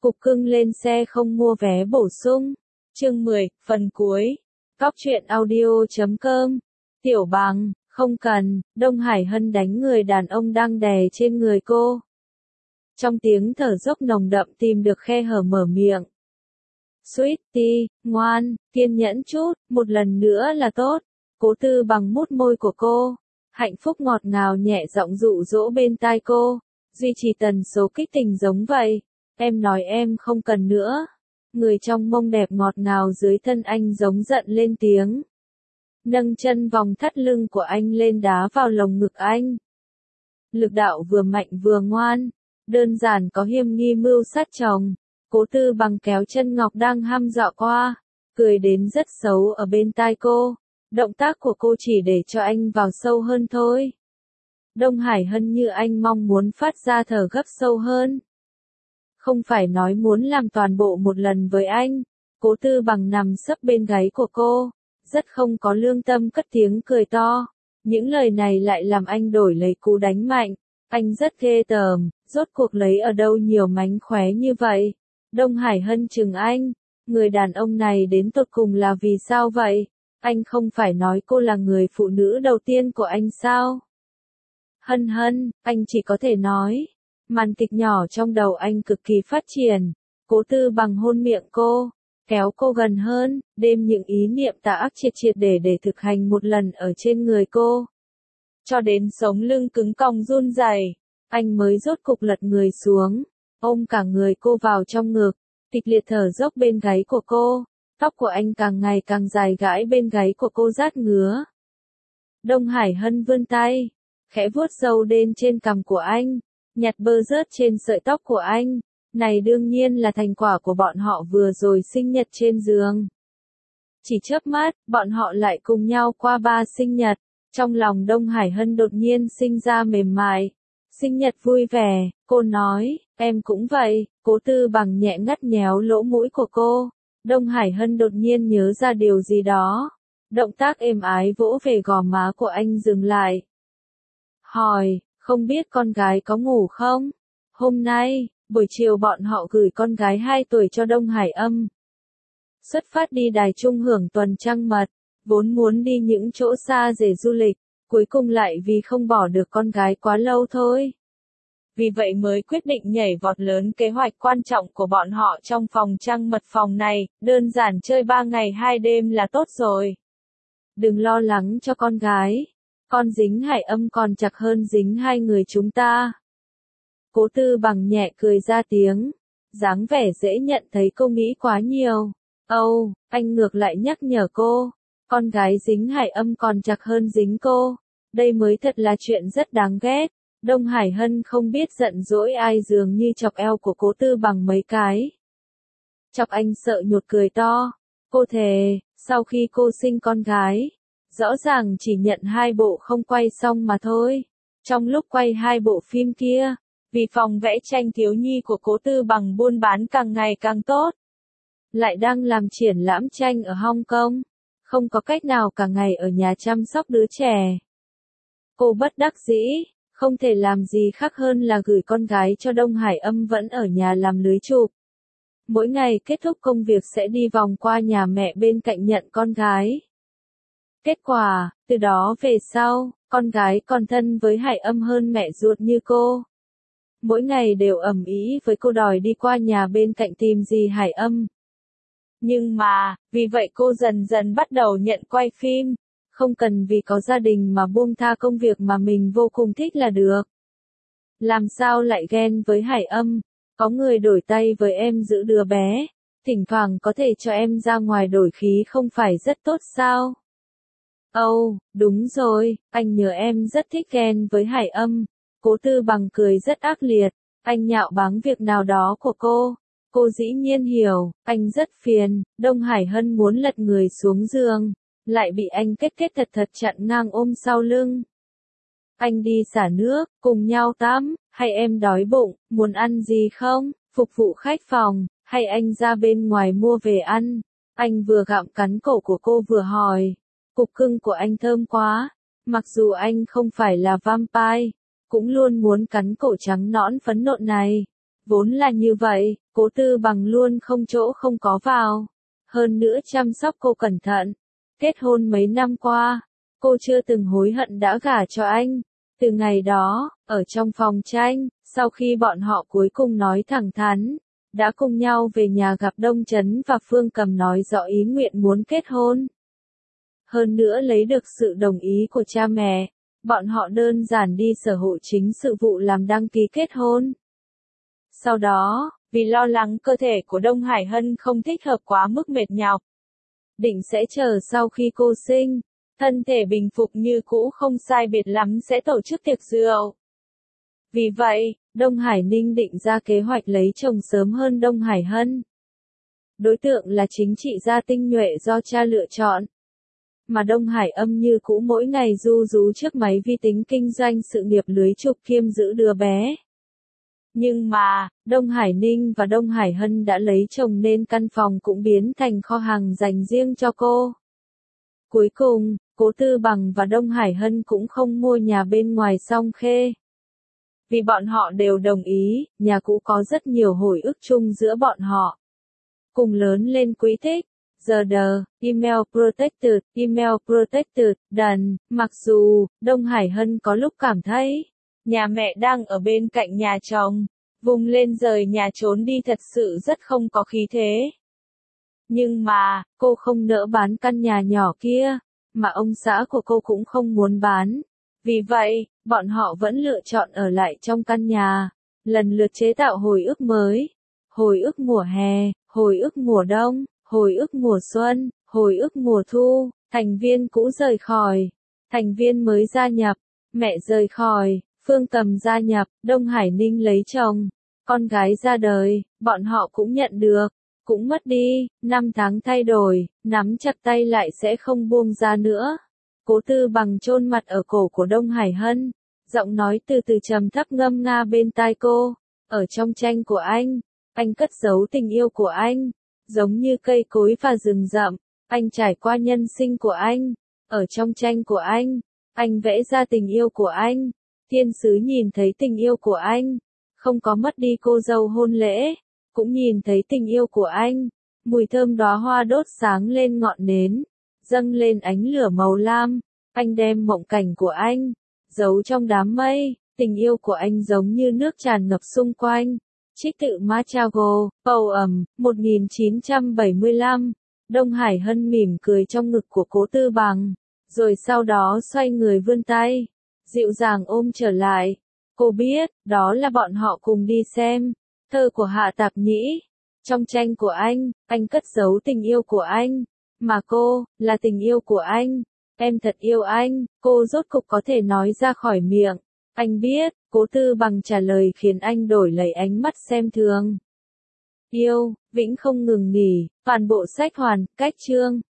Cục cưng lên xe không mua vé bổ sung. Chương 10, phần cuối. Cóc truyện audio.com. Tiểu Bằng, không cần, Đông Hải Hân đánh người đàn ông đang đè trên người cô. Trong tiếng thở dốc nồng đậm tìm được khe hở mở miệng. Sweetie, ngoan, kiên nhẫn chút, một lần nữa là tốt. Cố Tư Bằng mút môi của cô. Hạnh phúc ngọt ngào nhẹ giọng dụ dỗ bên tai cô. Duy trì tần số kích tình giống vậy. Em nói em không cần nữa. Người trong mông đẹp ngọt ngào dưới thân anh giống giận lên tiếng. Nâng chân vòng thắt lưng của anh lên đá vào lồng ngực anh. Lực đạo vừa mạnh vừa ngoan. Đơn giản có hiểm nghi mưu sát chồng. Cố Tư Bằng kéo chân ngọc đang hăm dọa qua. Cười đến rất xấu ở bên tai cô. Động tác của cô chỉ để cho anh vào sâu hơn thôi. Đông Hải Hân như anh mong muốn phát ra thở gấp sâu hơn. Không phải nói muốn làm toàn bộ một lần với anh. Cố Tư Bằng nằm sấp bên gáy của cô. Rất không có lương tâm cất tiếng cười to. Những lời này lại làm anh đổi lấy cú đánh mạnh. Anh rất ghê tởm, rốt cuộc lấy ở đâu nhiều mánh khóe như vậy. Đông Hải Hân chừng anh. Người đàn ông này đến tột cùng là vì sao vậy? Anh không phải nói cô là người phụ nữ đầu tiên của anh sao? Hân Hân, anh chỉ có thể nói. Màn kịch nhỏ trong đầu anh cực kỳ phát triển. Cố Tư Bằng hôn miệng cô, kéo cô gần hơn, đêm những ý niệm tà ác triệt triệt để thực hành một lần ở trên người cô. Cho đến sống lưng cứng cong run rẩy, anh mới rốt cục lật người xuống, ôm cả người cô vào trong ngực, kịch liệt thở dốc bên gáy của cô. Tóc của anh càng ngày càng dài gãi bên gáy của cô rát ngứa. Đông Hải Hân vươn tay, khẽ vuốt râu đen trên cằm của anh, nhặt bơ rớt trên sợi tóc của anh. Này đương nhiên là thành quả của bọn họ vừa rồi sinh nhật trên giường. Chỉ chớp mắt, bọn họ lại cùng nhau qua 3 sinh nhật. Trong lòng Đông Hải Hân đột nhiên sinh ra mềm mại. Sinh nhật vui vẻ, cô nói, em cũng vậy. Cố Tư Bằng nhẹ ngắt nhéo lỗ mũi của cô. Đông Hải Hân đột nhiên nhớ ra điều gì đó. Động tác êm ái vỗ về gò má của anh dừng lại. Hỏi, không biết con gái có ngủ không? Hôm nay, buổi chiều bọn họ gửi con gái 2 tuổi cho Đông Hải Âm. Xuất phát đi Đài Trung hưởng tuần trăng mật, vốn muốn đi những chỗ xa để du lịch, cuối cùng lại vì không bỏ được con gái quá lâu thôi. Vì vậy mới quyết định nhảy vọt lớn kế hoạch quan trọng của bọn họ trong phòng trăng mật phòng này, đơn giản chơi 3 ngày 2 đêm là tốt rồi. Đừng lo lắng cho con gái, con dính Hải Âm còn chặt hơn dính hai người chúng ta. Cố Tư Bằng nhẹ cười ra tiếng, dáng vẻ dễ nhận thấy cô nghĩ quá nhiều. Anh ngược lại nhắc nhở cô, con gái dính Hải Âm còn chặt hơn dính cô. Đây mới thật là chuyện rất đáng ghét. Đông Hải Hân không biết giận dỗi ai dường như chọc eo của Cố Tư Bằng mấy cái. Chọc anh sợ nhột cười to. Cô thề, sau khi cô sinh con gái, rõ ràng chỉ nhận 2 bộ không quay xong mà thôi. Trong lúc quay 2 bộ phim kia, vì phòng vẽ tranh thiếu nhi của Cố Tư Bằng buôn bán càng ngày càng tốt, lại đang làm triển lãm tranh ở Hong Kong, không có cách nào cả ngày ở nhà chăm sóc đứa trẻ. Cô bất đắc dĩ, không thể làm gì khác hơn là gửi con gái cho Đông Hải Âm vẫn ở nhà làm lưới chụp. Mỗi ngày kết thúc công việc sẽ đi vòng qua nhà mẹ bên cạnh nhận con gái. Kết quả, từ đó về sau, con gái còn thân với Hải Âm hơn mẹ ruột như cô. Mỗi ngày đều ầm ĩ với cô đòi đi qua nhà bên cạnh tìm gì Hải Âm. Nhưng mà, vì vậy cô dần dần bắt đầu nhận quay phim, không cần vì có gia đình mà buông tha công việc mà mình vô cùng thích là được. Làm sao lại ghen với Hải Âm, có người đổi tay với em giữ đứa bé, thỉnh thoảng có thể cho em ra ngoài đổi khí không phải rất tốt sao? Đúng rồi, anh nhớ em rất thích ghen với Hải Âm. Cố Tư Bằng cười rất ác liệt, anh nhạo báng việc nào đó của cô. Cô dĩ nhiên hiểu, anh rất phiền. Đông Hải Hân muốn lật người xuống giường, lại bị anh kết thật chặn ngang ôm sau lưng. Anh đi xả nước, cùng nhau tắm, hay em đói bụng, muốn ăn gì không? Phục vụ khách phòng, hay anh ra bên ngoài mua về ăn? Anh vừa gặm cắn cổ của cô vừa hỏi. Cục cưng của anh thơm quá, mặc dù anh không phải là vampire, cũng luôn muốn cắn cổ trắng nõn phấn nộn này. Vốn là như vậy, Cố Tư Bằng luôn không chỗ không có vào. Hơn nữa chăm sóc cô cẩn thận. Kết hôn mấy năm qua, cô chưa từng hối hận đã gả cho anh. Từ ngày đó, ở trong phòng tranh, sau khi bọn họ cuối cùng nói thẳng thắn, đã cùng nhau về nhà gặp Đông Trấn và Phương Cầm nói rõ ý nguyện muốn kết hôn. Hơn nữa lấy được sự đồng ý của cha mẹ, bọn họ đơn giản đi Sở Hộ Chính sự vụ làm đăng ký kết hôn. Sau đó, vì lo lắng cơ thể của Đông Hải Hân không thích hợp quá mức mệt nhọc, định sẽ chờ sau khi cô sinh, thân thể bình phục như cũ không sai biệt lắm sẽ tổ chức tiệc rượu. Vì vậy, Đông Hải Ninh định ra kế hoạch lấy chồng sớm hơn Đông Hải Hân. Đối tượng là chính trị gia tinh nhuệ do cha lựa chọn. Mà Đông Hải Âm như cũ mỗi ngày ru rú trước máy vi tính kinh doanh sự nghiệp lưới chụp kiêm giữ đứa bé. Nhưng mà, Đông Hải Ninh và Đông Hải Hân đã lấy chồng nên căn phòng cũng biến thành kho hàng dành riêng cho cô. Cuối cùng, Cố Tư Bằng và Đông Hải Hân cũng không mua nhà bên ngoài Song Khê. Vì bọn họ đều đồng ý, nhà cũ có rất nhiều hồi ức chung giữa bọn họ. Cùng lớn lên quý thích. Giờ đờ, email protected, done. Mặc dù, Đông Hải Hân có lúc cảm thấy, nhà mẹ đang ở bên cạnh nhà chồng, vùng lên rời nhà trốn đi thật sự rất không có khí thế. Nhưng mà, cô không nỡ bán căn nhà nhỏ kia, mà ông xã của cô cũng không muốn bán. Vì vậy, bọn họ vẫn lựa chọn ở lại trong căn nhà, lần lượt chế tạo hồi ức mới. Hồi ức mùa hè, hồi ức mùa đông, hồi ức mùa xuân, hồi ức mùa thu, thành viên cũ rời khỏi, thành viên mới gia nhập, mẹ rời khỏi, Phương Cầm gia nhập, Đông Hải Ninh lấy chồng, con gái ra đời, bọn họ cũng nhận được, cũng mất đi, năm tháng thay đổi, nắm chặt tay lại sẽ không buông ra nữa. Cố Tư Bằng chôn mặt ở cổ của Đông Hải Hân, giọng nói từ từ trầm thấp ngâm nga bên tai cô, ở trong tranh của anh cất giấu tình yêu của anh, giống như cây cối và rừng rậm, anh trải qua nhân sinh của anh, ở trong tranh của anh vẽ ra tình yêu của anh, thiên sứ nhìn thấy tình yêu của anh, không có mất đi cô dâu hôn lễ, cũng nhìn thấy tình yêu của anh, mùi thơm đóa hoa đốt sáng lên ngọn nến, dâng lên ánh lửa màu lam, anh đem mộng cảnh của anh, giấu trong đám mây, tình yêu của anh giống như nước tràn ngập xung quanh. Trích tự Machago, Poem, 1975, Đông Hải Hân mỉm cười trong ngực của Cố Tư Bằng, rồi sau đó xoay người vươn tay, dịu dàng ôm trở lại. Cô biết, đó là bọn họ cùng đi xem thơ của Hạ Tạp Nhĩ. Trong tranh của anh cất giấu tình yêu của anh, mà cô, là tình yêu của anh. Em thật yêu anh, cô rốt cục có thể nói ra khỏi miệng. Anh biết, Cố Tư Bằng trả lời khiến anh đổi lấy ánh mắt xem thường. Yêu, vĩnh không ngừng nghỉ, toàn bộ sách hoàn, cách chương.